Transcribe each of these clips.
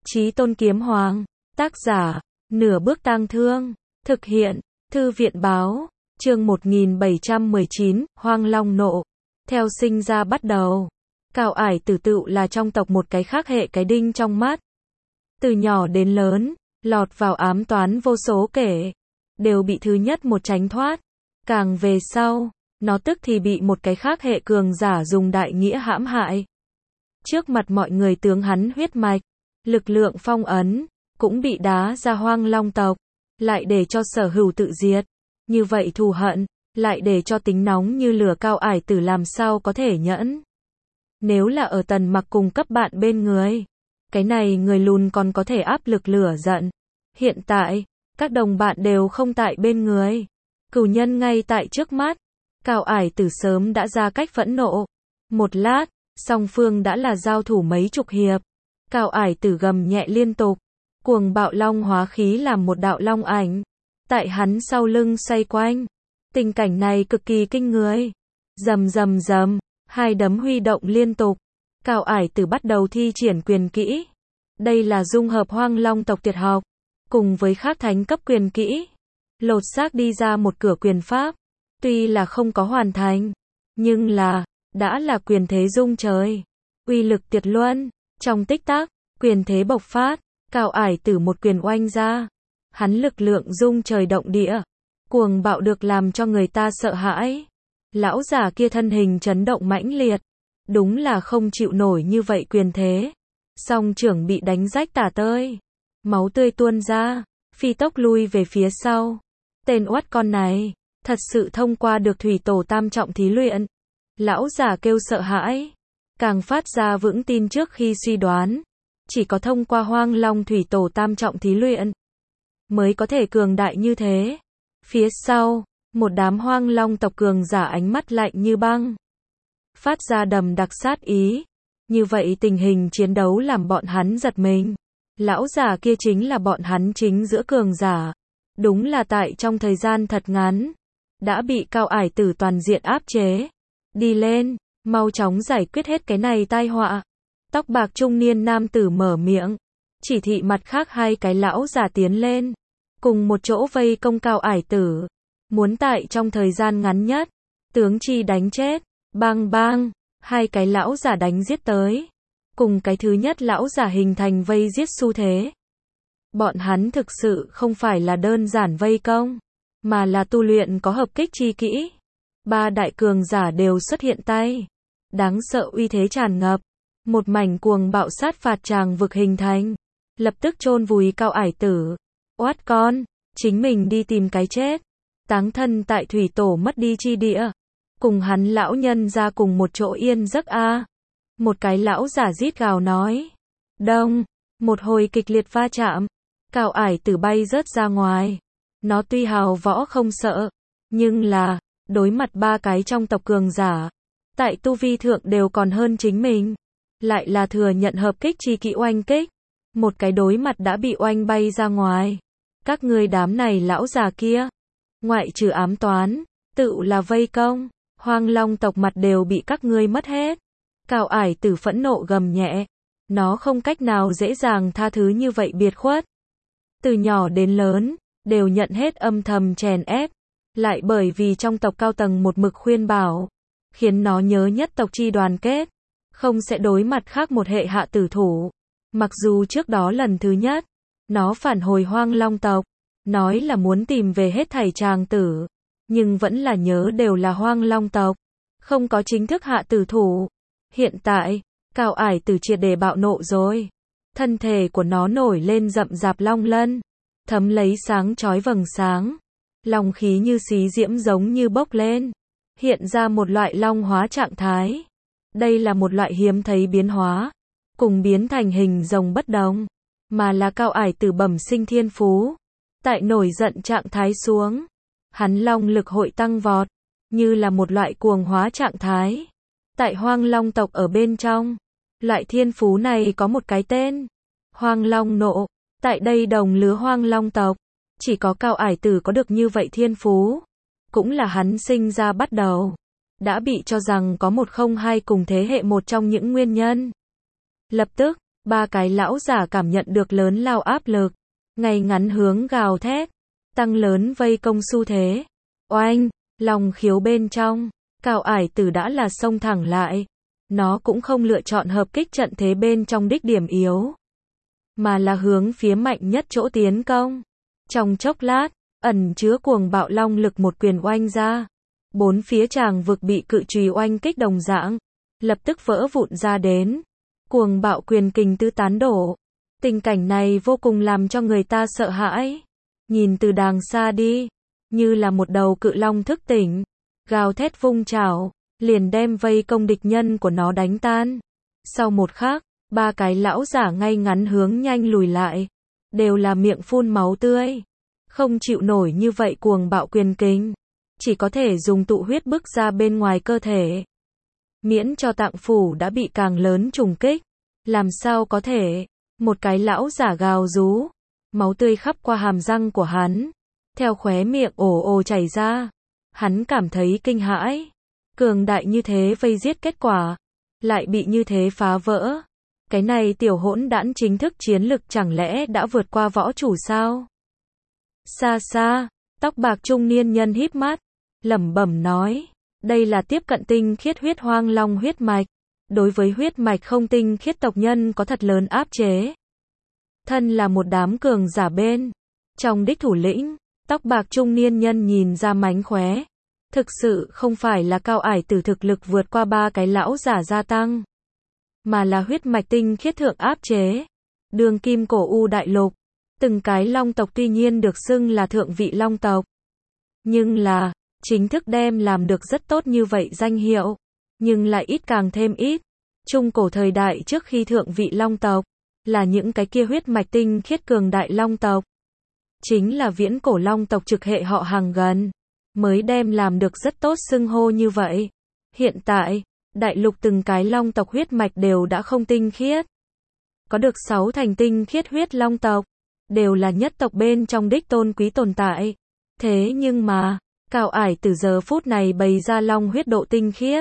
Chí Tôn Kiếm Hoàng, tác giả, Nửa Bước Tang Thương, thực hiện, Thư viện báo, chương 1719, Hoang Long Nộ. Theo sinh ra bắt đầu, Cao Ải Tử tựu là trong tộc một cái khác hệ cái đinh trong mắt. Từ nhỏ đến lớn, lọt vào ám toán vô số kể, đều bị thứ nhất một tránh thoát. Càng về sau, nó tức thì bị một cái khác hệ cường giả dùng đại nghĩa hãm hại. Trước mặt mọi người tướng hắn huyết mạch, lực lượng phong ấn, cũng bị đá ra Hoang Long tộc, lại để cho sở hữu tự diệt. Như vậy thù hận, lại để cho tính nóng như lửa Cao Ải Tử làm sao có thể nhẫn. Nếu là ở Tần Mặc cùng cấp bạn bên người, cái này người lùn còn có thể áp lực lửa giận. Hiện tại, các đồng bạn đều không tại bên người, cửu nhân ngay tại trước mắt, Cao Ải Tử sớm đã ra cách phẫn nộ. Một lát, song phương đã là giao thủ mấy chục hiệp. Cao Ải Tử gầm nhẹ liên tục, cuồng bạo long hóa khí làm một đạo long ảnh tại hắn sau lưng xoay quanh. Tình cảnh này cực kỳ kinh người. Rầm rầm rầm, hai đấm huy động liên tục. Cao Ải Tử bắt đầu thi triển quyền kỹ. Đây là dung hợp Hoang Long tộc tuyệt học, cùng với khác thánh cấp quyền kỹ, lột xác đi ra một cửa quyền pháp. Tuy là không có hoàn thành, nhưng là, đã là quyền thế rung trời. Uy lực tuyệt luân. Trong tích tắc, quyền thế bộc phát, Cao Ải Tử một quyền oanh ra. Hắn lực lượng rung trời động địa, cuồng bạo được làm cho người ta sợ hãi. Lão già kia thân hình chấn động mãnh liệt, đúng là không chịu nổi như vậy quyền thế. Song trưởng bị đánh rách tả tơi, máu tươi tuôn ra, phi tốc lui về phía sau. Tên oắt con này, thật sự thông qua được thủy tổ tam trọng thí luyện. Lão già kêu sợ hãi, càng phát ra vững tin trước khi suy đoán. Chỉ có thông qua Hoang Long thủy tổ tam trọng thí luyện, mới có thể cường đại như thế. Phía sau, một đám Hoang Long tộc cường giả ánh mắt lạnh như băng, phát ra đầm đặc sát ý. Như vậy tình hình chiến đấu làm bọn hắn giật mình. Lão già kia chính là bọn hắn chính giữa cường giả. Đúng là tại trong thời gian thật ngắn, đã bị Cao Ải Tử toàn diện áp chế. Đi lên, mau chóng giải quyết hết cái này tai họa. Tóc bạc trung niên nam tử mở miệng, chỉ thị mặt khác hai cái lão già tiến lên, cùng một chỗ vây công Cao Ải Tử. Muốn tại trong thời gian ngắn nhất, tướng chi đánh chết. Bang bang, hai cái lão già đánh giết tới, cùng cái thứ nhất lão già hình thành vây giết xu thế. Bọn hắn thực sự không phải là đơn giản vây công, mà là tu luyện có hợp kích chi kỹ. Ba đại cường giả đều xuất hiện tay, đáng sợ uy thế tràn ngập, một mảnh cuồng bạo sát phạt tràng vực hình thành, lập tức chôn vùi Cao Ải Tử. Oát con, chính mình đi tìm cái chết, táng thân tại thủy tổ mất đi chi địa, cùng hắn lão nhân ra cùng một chỗ yên giấc a. Một cái lão giả rít gào nói. Đông, một hồi kịch liệt va chạm, Cao Ải Tử bay rớt ra ngoài. Nó tuy hào võ không sợ, nhưng là, đối mặt ba cái trong tộc cường giả, tại tu vi thượng đều còn hơn chính mình, lại là thừa nhận hợp kích chi kỹ oanh kích. Một cái đối mặt đã bị oanh bay ra ngoài. Các ngươi đám này lão già kia, ngoại trừ ám toán, tự là vây công, Hoang Long tộc mặt đều bị các ngươi mất hết. Cao Ải Tử phẫn nộ gầm nhẹ. Nó không cách nào dễ dàng tha thứ như vậy biệt khuất. Từ nhỏ đến lớn, đều nhận hết âm thầm chèn ép. Lại bởi vì trong tộc cao tầng một mực khuyên bảo, khiến nó nhớ nhất tộc chi đoàn kết, không sẽ đối mặt khác một hệ hạ tử thủ. Mặc dù trước đó lần thứ nhất, nó phản hồi Hoang Long tộc, nói là muốn tìm về hết thảy tràng tử, nhưng vẫn là nhớ đều là Hoang Long tộc, không có chính thức hạ tử thủ. Hiện tại, Cao Ải Tử triệt để bạo nộ rồi. Thân thể của nó nổi lên rậm rạp long lân, thấm lấy sáng chói vầng sáng. Long khí như xí diễm giống như bốc lên, hiện ra một loại long hóa trạng thái. Đây là một loại hiếm thấy biến hóa, cùng biến thành hình rồng bất đồng, mà là Cao Ải Tử bẩm sinh thiên phú. Tại nổi giận trạng thái xuống, hắn long lực hội tăng vọt, như là một loại cuồng hóa trạng thái. Tại Hoang Long tộc ở bên trong, loại thiên phú này có một cái tên, Hoang Long Nộ. Tại đây đồng lứa Hoang Long tộc, chỉ có Cao Ải Tử có được như vậy thiên phú, cũng là hắn sinh ra bắt đầu, đã bị cho rằng có một không hai cùng thế hệ một trong những nguyên nhân. Lập tức, Ba cái lão giả cảm nhận được lớn lao áp lực, ngay ngắn hướng gào thét, tăng lớn vây công xu thế. Oanh, Long khiếu bên trong, Cao Ải Tử đã là xông thẳng lại. Nó cũng không lựa chọn hợp kích trận thế bên trong đích điểm yếu, mà là hướng phía mạnh nhất chỗ tiến công. Trong chốc lát, ẩn chứa cuồng bạo long lực một quyền oanh ra. Bốn phía tràng vực bị cự chùy oanh kích đồng dạng, lập tức vỡ vụn ra đến. Cuồng bạo quyền kình tứ tán đổ. Tình cảnh này vô cùng làm cho người ta sợ hãi. Nhìn từ đàng xa đi, như là một đầu cự long thức tỉnh, gào thét vung chảo, liền đem vây công địch nhân của nó đánh tan. Sau một khắc, ba cái lão giả ngay ngắn hướng nhanh lùi lại, đều là miệng phun máu tươi. Không chịu nổi như vậy cuồng bạo quyền kình, chỉ có thể dùng tụ huyết bức ra bên ngoài cơ thể. Miễn cho tạng phủ đã bị càng lớn trùng kích, làm sao có thể. Một cái lão giả gào rú, máu tươi khắp qua hàm răng của hắn, theo khóe miệng ồ ồ chảy ra. Hắn cảm thấy kinh hãi, cường đại như thế vây giết kết quả, lại bị như thế phá vỡ. Cái này tiểu hỗn đản chính thức chiến lực chẳng lẽ đã vượt qua võ chủ sao? Xa xa, tóc bạc trung niên nhân híp mắt, lẩm bẩm nói, đây là tiếp cận tinh khiết huyết hoang long huyết mạch. Đối với huyết mạch không tinh khiết tộc nhân có thật lớn áp chế. Thân là một đám cường giả bên trong đích thủ lĩnh, tóc bạc trung niên nhân nhìn ra mánh khóe. Thực sự không phải là Cao Ải Tử thực lực vượt qua ba cái lão giả gia tăng, mà là huyết mạch tinh khiết thượng áp chế. Đường kim cổ u đại lục, từng cái long tộc tuy nhiên được xưng là thượng vị long tộc, nhưng là chính thức đem làm được rất tốt như vậy danh hiệu, nhưng lại ít càng thêm ít. Trung cổ thời đại trước khi thượng vị long tộc, là những cái kia huyết mạch tinh khiết cường đại long tộc. Chính là viễn cổ long tộc trực hệ họ hàng gần, mới đem làm được rất tốt xưng hô như vậy. Hiện tại, đại lục từng cái long tộc huyết mạch đều đã không tinh khiết. Có được 6 thành tinh khiết huyết long tộc, đều là nhất tộc bên trong đích tôn quý tồn tại. Thế nhưng mà, Cao Ải Tử giờ phút này bày ra long huyết độ tinh khiết,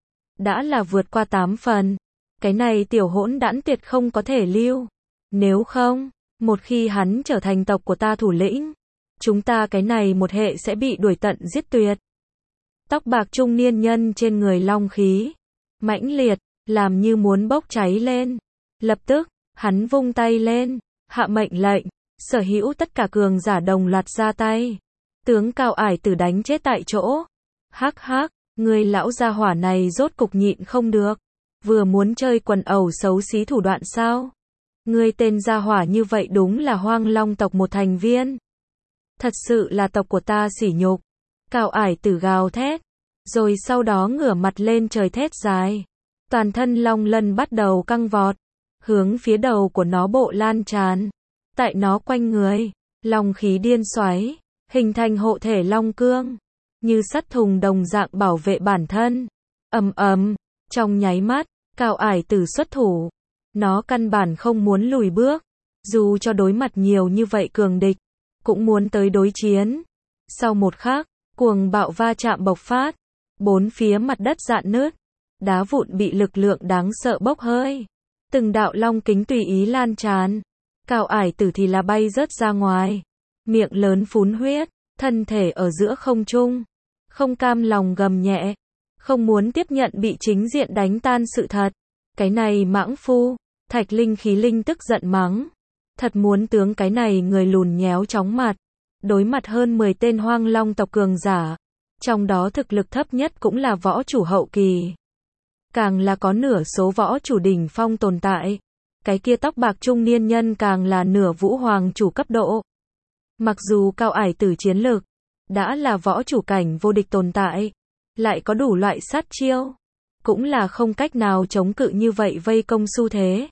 đã là vượt qua 8 phần. Cái này tiểu hỗn đản tuyệt không có thể lưu. Nếu không, một khi hắn trở thành tộc của ta thủ lĩnh, chúng ta cái này một hệ sẽ bị đuổi tận giết tuyệt. Tóc bạc trung niên nhân trên người long khí mãnh liệt, làm như muốn bốc cháy lên. Lập tức, hắn vung tay lên, hạ mệnh lệnh, sở hữu tất cả cường giả đồng loạt ra tay. Tướng Cao Ải Tử đánh chết tại chỗ. Hắc hắc, người lão gia hỏa này rốt cục nhịn không được. Vừa muốn chơi quần ẩu xấu xí thủ đoạn sao? Người tên gia hỏa như vậy đúng là hoang long tộc một thành viên. Thật sự là tộc của ta sỉ nhục. Cao Ải Tử gào thét, rồi sau đó ngửa mặt lên trời thét dài. Toàn thân long lân bắt đầu căng vọt, hướng phía đầu của nó bộ lan tràn. Tại nó quanh người, long khí điên xoáy, hình thành hộ thể long cương, như sắt thùng đồng dạng bảo vệ bản thân. Ầm ầm, trong nháy mắt, Cao Ải Tử xuất thủ. Nó căn bản không muốn lùi bước, dù cho đối mặt nhiều như vậy cường địch, cũng muốn tới đối chiến. Sau một khắc, cuồng bạo va chạm bộc phát, bốn phía mặt đất rạn nứt, đá vụn bị lực lượng đáng sợ bốc hơi. Từng đạo long kính tùy ý lan tràn. Cao Ải Tử thì là bay rớt ra ngoài, miệng lớn phún huyết, thân thể ở giữa không trung, không cam lòng gầm nhẹ, không muốn tiếp nhận bị chính diện đánh tan sự thật. Cái này mãng phu, Thạch Linh Khí Linh tức giận mắng, thật muốn tướng cái này người lùn nhéo chóng mặt. Đối mặt hơn 10 tên hoang long tộc cường giả, trong đó thực lực thấp nhất cũng là võ chủ hậu kỳ, càng là có nửa số võ chủ đỉnh phong tồn tại. Cái kia tóc bạc trung niên nhân càng là nửa vũ hoàng chủ cấp độ. Mặc dù Cao Ải Tử chiến lực đã là võ chủ cảnh vô địch tồn tại, lại có đủ loại sát chiêu, cũng là không cách nào chống cự như vậy vây công xu thế.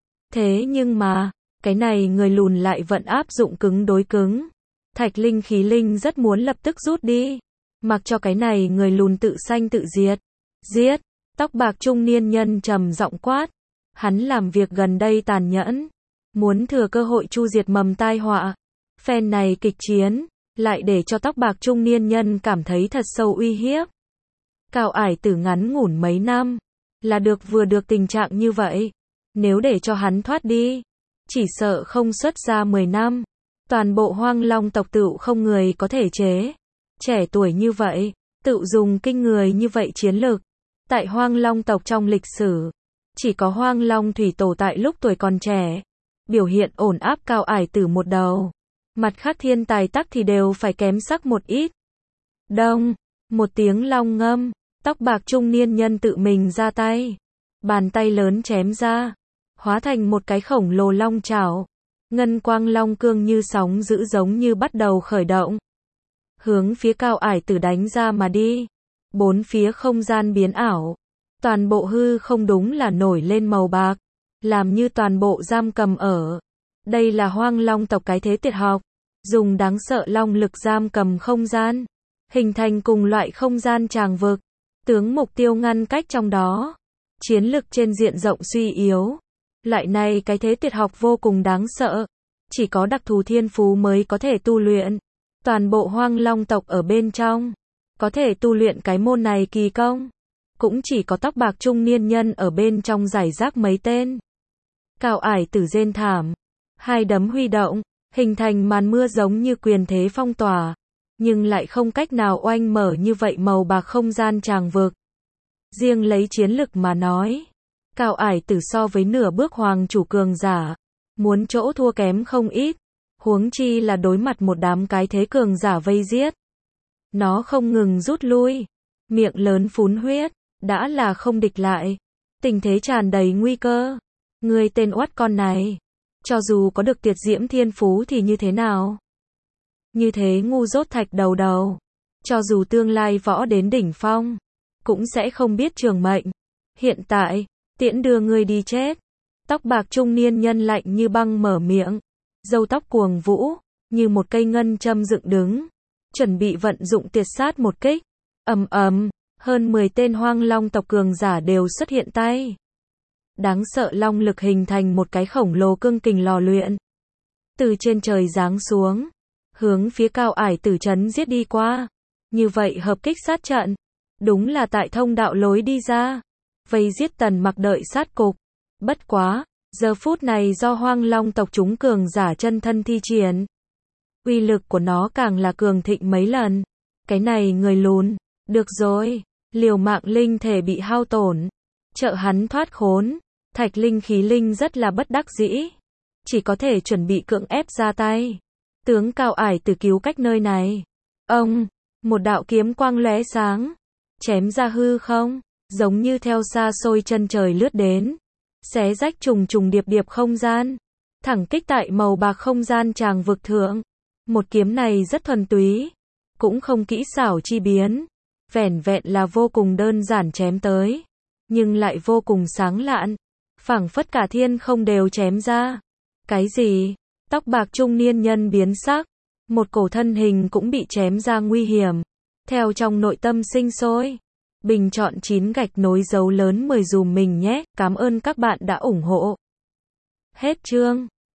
Thế nhưng mà, cái này người lùn lại vẫn áp dụng cứng đối cứng. Thạch Linh Khí Linh rất muốn lập tức rút đi, mặc cho cái này người lùn tự sanh tự diệt. Giết! Tóc bạc trung niên nhân trầm giọng quát. Hắn làm việc gần đây tàn nhẫn, muốn thừa cơ hội chu diệt mầm tai họa. Phen này kịch chiến, lại để cho tóc bạc trung niên nhân cảm thấy thật sâu uy hiếp. Cao Ải Tử ngắn ngủn mấy năm, là được vừa được tình trạng như vậy. Nếu để cho hắn thoát đi, chỉ sợ không xuất ra 10 năm. Toàn bộ Hoang Long tộc tựu không người có thể chế. Trẻ tuổi như vậy, tựu dùng kinh người như vậy chiến lực. Tại Hoang Long tộc trong lịch sử, chỉ có Hoang Long thủy tổ tại lúc tuổi còn trẻ, biểu hiện ổn áp Cao Ải Tử một đầu. Mặt khác thiên tài tắc thì đều phải kém sắc một ít. Đông, một tiếng long ngâm, tóc bạc trung niên nhân tự mình ra tay. Bàn tay lớn chém ra, hóa thành một cái khổng lồ long chảo. Ngân quang long cương như sóng dữ giống như bắt đầu khởi động. Hướng phía Cao Ải Tử đánh ra mà đi. Bốn phía không gian biến ảo. Toàn bộ hư không đúng là nổi lên màu bạc. Làm như toàn bộ giam cầm ở. Đây là Hoang Long tộc cái thế tuyệt học. Dùng đáng sợ long lực giam cầm không gian. Hình thành cùng loại không gian tràng vực. Tướng mục tiêu ngăn cách trong đó. Chiến lực trên diện rộng suy yếu. Loại này cái thế tuyệt học vô cùng đáng sợ. Chỉ có đặc thù thiên phú mới có thể tu luyện. Toàn bộ Hoang Long tộc ở bên trong. Có thể tu luyện cái môn này kỳ công. Cũng chỉ có tóc bạc trung niên nhân ở bên trong giải rác mấy tên. Cao Ải Tử rên thảm. Hai đấm huy động. Hình thành màn mưa giống như quyền thế phong tỏa. Nhưng lại không cách nào oanh mở như vậy màu bạc không gian tràng vực. Riêng lấy chiến lực mà nói. Cao Ải Tử so với nửa bước hoàng chủ cường giả. Muốn chỗ thua kém không ít. Huống chi là đối mặt một đám cái thế cường giả vây giết. Nó không ngừng rút lui. Miệng lớn phún huyết. Đã là không địch lại. Tình thế tràn đầy nguy cơ. Người tên oắt con này. Cho dù có được tuyệt diễm thiên phú thì như thế nào? Như thế ngu dốt thạch đầu đầu. Cho dù tương lai võ đến đỉnh phong. Cũng sẽ không biết trường mệnh. Hiện tại, tiễn đưa ngươi đi chết. Tóc bạc trung niên nhân lạnh như băng mở miệng. Râu tóc cuồng vũ, như một cây ngân châm dựng đứng. Chuẩn bị vận dụng tuyệt sát một kích. Ầm ầm, hơn 10 tên Hoang Long tộc cường giả đều xuất hiện tay. Đáng sợ long lực hình thành một cái khổng lồ cương kình lò luyện. Từ trên trời giáng xuống. Hướng phía Cao Ải Tử trấn giết đi qua. Như vậy hợp kích sát trận. Đúng là tại thông đạo lối đi ra. Vây giết Tần Mặc đợi sát cục. Bất quá, giờ phút này do Hoang Long tộc chúng cường giả chân thân thi triển. Uy lực của nó càng là cường thịnh mấy lần. Cái này người lùn. Được rồi. Liều mạng linh thể bị hao tổn. Trợ hắn thoát khốn. Thạch linh khí linh rất là bất đắc dĩ. Chỉ có thể chuẩn bị cưỡng ép ra tay. Tướng Cao Ải Tử cứu cách nơi này. Ông, một đạo kiếm quang lóe sáng. Chém ra hư không. Giống như theo xa xôi chân trời lướt đến. Xé rách trùng trùng điệp điệp không gian. Thẳng kích tại màu bạc không gian tràng vực thượng. Một kiếm này rất thuần túy. Cũng không kỹ xảo chi biến. Vẻn vẹn là vô cùng đơn giản chém tới. Nhưng lại vô cùng sáng lạn. Phảng phất cả thiên không đều chém ra. Cái gì? Tóc bạc trung niên nhân biến sắc. Một cổ thân hình cũng bị chém ra nguy hiểm. Theo trong nội tâm sinh sôi. Bình chọn 9 gạch nối dấu lớn 10 dùm mình nhé. Cảm ơn các bạn đã ủng hộ. Hết chương.